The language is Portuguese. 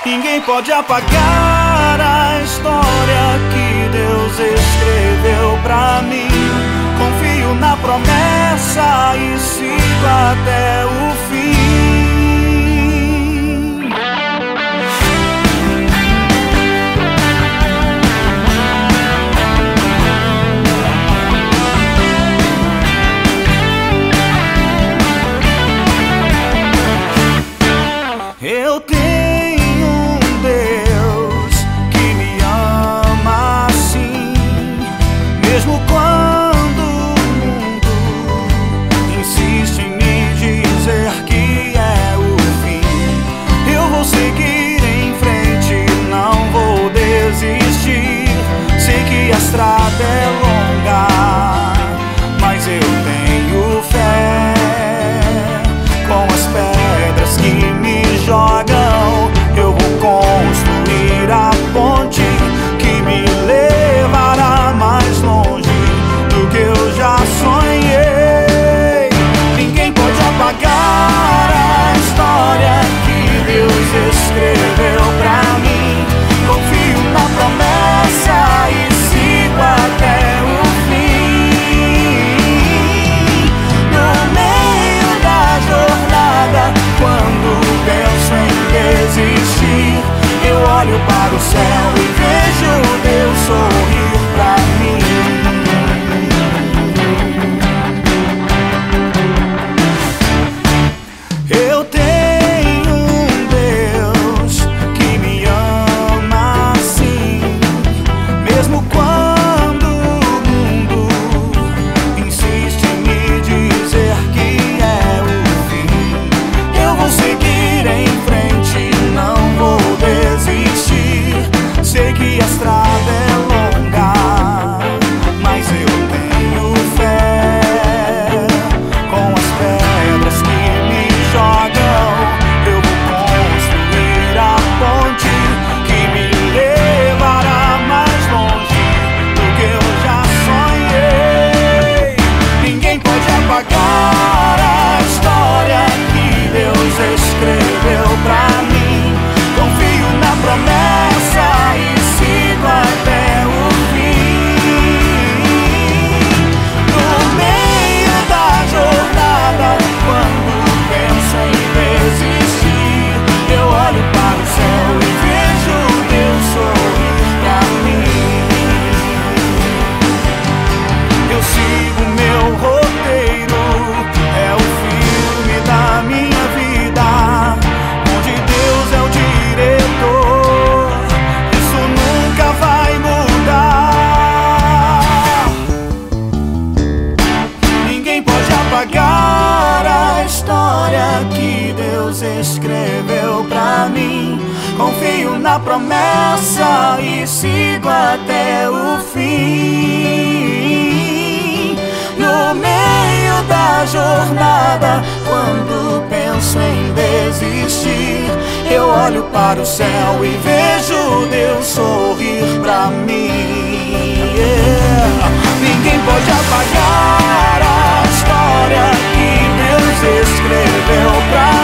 Ninguém pode apagar a história que Deus escreveu pra mim. Confio na promessa e sigo até o fim. Eu tenho um Deus que me ama assim, mesmo quando o mundo insiste em me dizer que é o fim. Eu vou seguir em frente, não vou desistir. Sei que a estrada é longa, mas eu tenho fé. Com as pedras que me jogam, eu vou construir a ponte que me levará mais longe do que eu já sonhei. Ninguém pode apagar a história que Deus escreveu pra mim. Confio na promessa e sigo até o fim. No meio da jornada, quando penso em desistir, eu olho para o céu e vejo Deus sorrir pra mim. Eu tenho um Deus que me ama assim, mesmo quando o mundo insiste em me dizer que é o fim. Eu vou seguir em frente, não vou desistir. Sei que a estrada é longa, mas eu tenho fé. Com as pedras que me jogam, eu vou construir a ponte que me levará mais longe do que eu já sonhei. Ninguém pode apagar a história que Deus escreveu pra mim. Confio na promessa e sigo até o fim. No meio da jornada, quando penso em desistir, eu olho para o céu e vejo Deus sorrir pra mim. Eu sigo meu roteiro, é o filme da minha vida, onde Deus é o diretor. Isso nunca vai mudar. Ninguém pode apagar a história que Deus escreveu pra mim. Confio na promessa e sigo até o fim. No meio da jornada, quando penso em desistir, eu olho para o céu e vejo Deus sorrir pra mim. Ninguém pode apagar a história que Deus escreveu pra